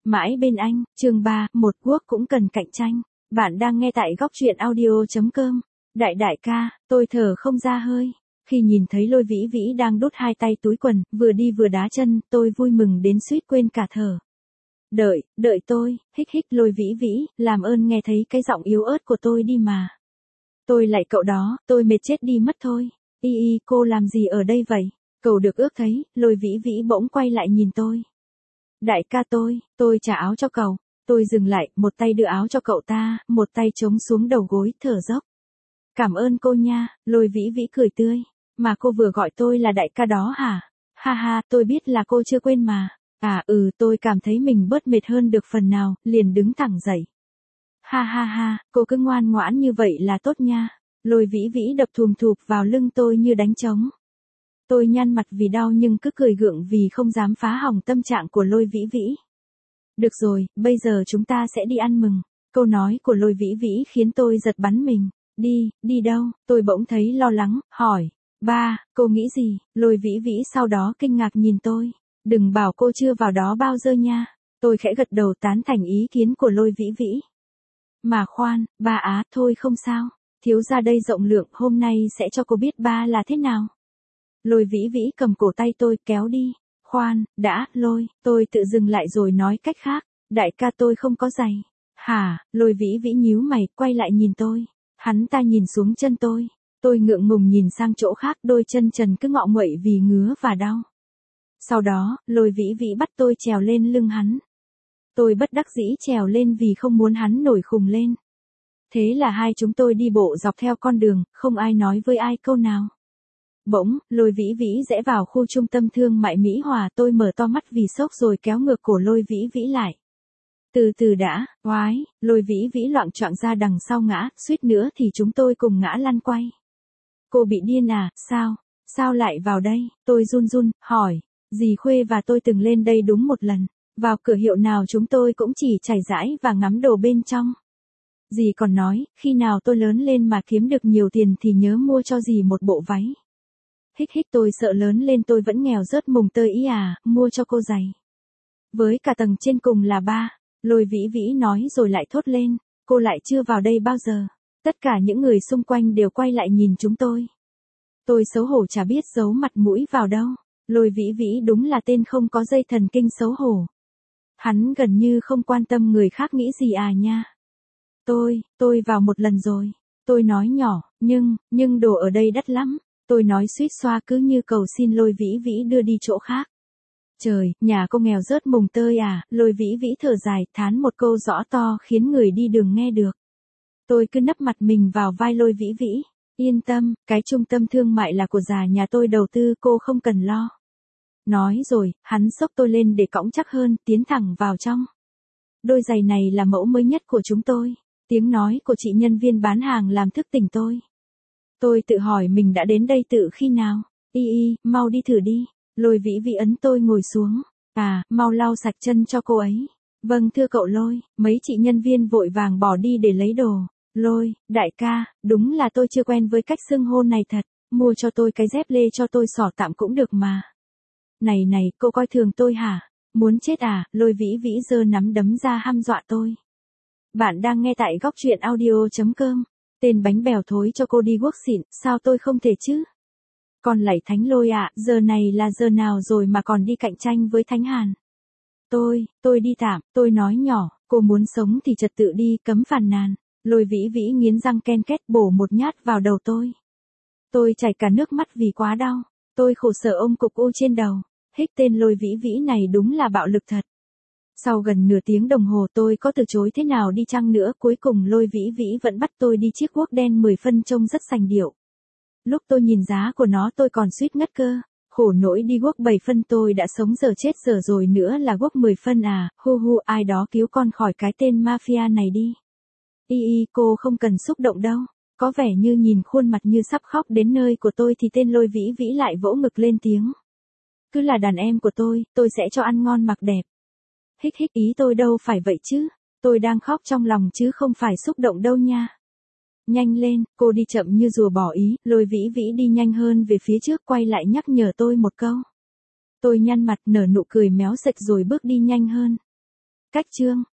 Mãi bên anh, chương 3, một quốc cũng cần cạnh tranh. Bạn đang nghe tại góc truyện audio.com. Đại ca, tôi thở không ra hơi. Khi nhìn thấy Lôi Vĩ Vĩ đang đút hai tay túi quần, vừa đi vừa đá chân, tôi vui mừng đến suýt quên cả thở. Đợi tôi, hích Lôi Vĩ Vĩ, làm ơn nghe thấy cái giọng yếu ớt của tôi đi mà. Tôi lại cậu đó, tôi mệt chết đi mất thôi. Cô làm gì ở đây vậy? Cầu được ước thấy, Lôi Vĩ Vĩ bỗng quay lại nhìn tôi. Đại ca tôi trả áo cho cậu. Tôi dừng lại, một tay đưa áo cho cậu ta, một tay chống xuống đầu gối, thở dốc. Cảm ơn cô nha, Lôi Vĩ Vĩ cười tươi. Mà cô vừa gọi tôi là đại ca đó hả? Ha ha, tôi biết là cô chưa quên mà. Tôi cảm thấy mình bớt mệt hơn được phần nào, liền đứng thẳng dậy. Ha, cô cứ ngoan ngoãn như vậy là tốt nha. Lôi Vĩ Vĩ đập thùm thụp vào lưng tôi như đánh trống. Tôi nhăn mặt vì đau nhưng cứ cười gượng vì không dám phá hỏng tâm trạng của Lôi Vĩ Vĩ. Được rồi, bây giờ chúng ta sẽ đi ăn mừng. Câu nói của Lôi Vĩ Vĩ khiến tôi giật bắn mình. Đi đâu? Tôi bỗng thấy lo lắng, hỏi. Ba, cô nghĩ gì? Lôi Vĩ Vĩ sau đó kinh ngạc nhìn tôi. Đừng bảo cô chưa vào đó bao giờ nha. Tôi khẽ gật đầu tán thành ý kiến của Lôi Vĩ Vĩ. Mà khoan, ba thôi không sao. Thiếu gia đây rộng lượng, hôm nay sẽ cho cô biết ba là thế nào. Lôi Vĩ Vĩ cầm cổ tay tôi kéo đi. Khoan, Lôi, tôi tự dừng lại rồi nói cách khác. Đại ca tôi không có giày. Hả? Lôi Vĩ Vĩ nhíu mày, quay lại nhìn tôi. Hắn ta nhìn xuống chân tôi. Tôi ngượng ngùng nhìn sang chỗ khác, đôi chân trần cứ ngọ nguậy vì ngứa và đau. Sau đó, Lôi Vĩ Vĩ bắt tôi trèo lên lưng hắn. Tôi bất đắc dĩ trèo lên vì không muốn hắn nổi khùng lên. Thế là hai chúng tôi đi bộ dọc theo con đường, không ai nói với ai câu nào. Bỗng, Lôi Vĩ Vĩ rẽ vào khu trung tâm thương mại Mỹ Hòa, tôi mở to mắt vì sốc rồi kéo ngược cổ Lôi Vĩ Vĩ lại. Từ từ đã, oái, Lôi Vĩ Vĩ loạng choạng ra đằng sau ngã, suýt nữa thì chúng tôi cùng ngã lăn quay. Cô bị điên à, sao lại vào đây? Tôi run hỏi, dì Khuê và tôi từng lên đây đúng một lần. Vào cửa hiệu nào chúng tôi cũng chỉ trải dãi và ngắm đồ bên trong. Dì còn nói, khi nào tôi lớn lên mà kiếm được nhiều tiền thì nhớ mua cho dì một bộ váy. Tôi sợ lớn lên tôi vẫn nghèo rớt mùng tơi ý mua cho cô giày. Với cả tầng trên cùng là ba, Lôi Vĩ Vĩ nói rồi lại thốt lên, cô lại chưa vào đây bao giờ. Tất cả những người xung quanh đều quay lại nhìn chúng tôi. Tôi xấu hổ chả biết giấu mặt mũi vào đâu. Lôi Vĩ Vĩ đúng là tên không có dây thần kinh xấu hổ. Hắn gần như không quan tâm người khác nghĩ gì nha. Tôi vào một lần rồi. Tôi nói nhỏ, nhưng đồ ở đây đắt lắm. Tôi nói suýt xoa cứ như cầu xin Lôi Vĩ Vĩ đưa đi chỗ khác. Trời, nhà cô nghèo rớt mùng tơi à, Lôi Vĩ Vĩ thở dài, thán một câu rõ to khiến người đi đường nghe được. Tôi cứ nấp mặt mình vào vai Lôi Vĩ Vĩ. Yên tâm, cái trung tâm thương mại là của già nhà tôi đầu tư, cô không cần lo. Nói rồi, hắn xốc tôi lên để cõng chắc hơn, tiến thẳng vào trong. Đôi giày này là mẫu mới nhất của chúng tôi. Tiếng nói của chị nhân viên bán hàng làm thức tỉnh tôi. Tôi tự hỏi mình đã đến đây từ khi nào. Mau đi thử đi. Lôi Vĩ Vĩ ấn tôi ngồi xuống. Mau lau sạch chân cho cô ấy. Vâng thưa cậu Lôi. Mấy chị nhân viên vội vàng bỏ đi để lấy đồ. Lôi, đại ca, đúng là tôi chưa quen với cách xưng hô này thật. Mua cho tôi cái dép lê cho tôi xỏ tạm cũng được mà. Này, cô coi thường tôi hả? Muốn chết à? Lôi Vĩ Vĩ giơ nắm đấm ra hăm dọa tôi. Bạn đang nghe tại góc truyện audio.com. Tên bánh bèo thối cho cô đi guốc xịn, sao tôi không thể chứ? Còn lạy Thánh Lôi giờ này là giờ nào rồi mà còn đi cạnh tranh với Thánh Hàn? Tôi đi tạm, tôi nói nhỏ, cô muốn sống thì trật tự đi, cấm phàn nàn. Lôi Vĩ Vĩ nghiến răng ken két bổ một nhát vào đầu tôi. Tôi chảy cả nước mắt vì quá đau. Tôi khổ sở ôm cục u trên đầu. Tên Lôi Vĩ Vĩ này đúng là bạo lực thật. Sau gần nửa tiếng đồng hồ tôi có từ chối thế nào đi chăng nữa, cuối cùng Lôi Vĩ Vĩ vẫn bắt tôi đi chiếc guốc đen 10 phân trông rất sành điệu. Lúc tôi nhìn giá của nó tôi còn suýt ngất cơ. Khổ nỗi đi guốc 7 phân tôi đã sống giờ chết giờ rồi nữa là guốc 10 phân ai đó cứu con khỏi cái tên mafia này đi. Cô không cần xúc động đâu. Có vẻ như nhìn khuôn mặt như sắp khóc đến nơi của tôi thì tên Lôi Vĩ Vĩ lại vỗ ngực lên tiếng. Cứ là đàn em của tôi sẽ cho ăn ngon mặc đẹp. Ý tôi đâu phải vậy chứ. Tôi đang khóc trong lòng chứ không phải xúc động đâu nha. Nhanh lên, cô đi chậm như rùa bỏ ý. Lôi Vĩ Vĩ đi nhanh hơn về phía trước, quay lại nhắc nhở tôi một câu. Tôi nhăn mặt nở nụ cười méo sạch rồi bước đi nhanh hơn. Cách chương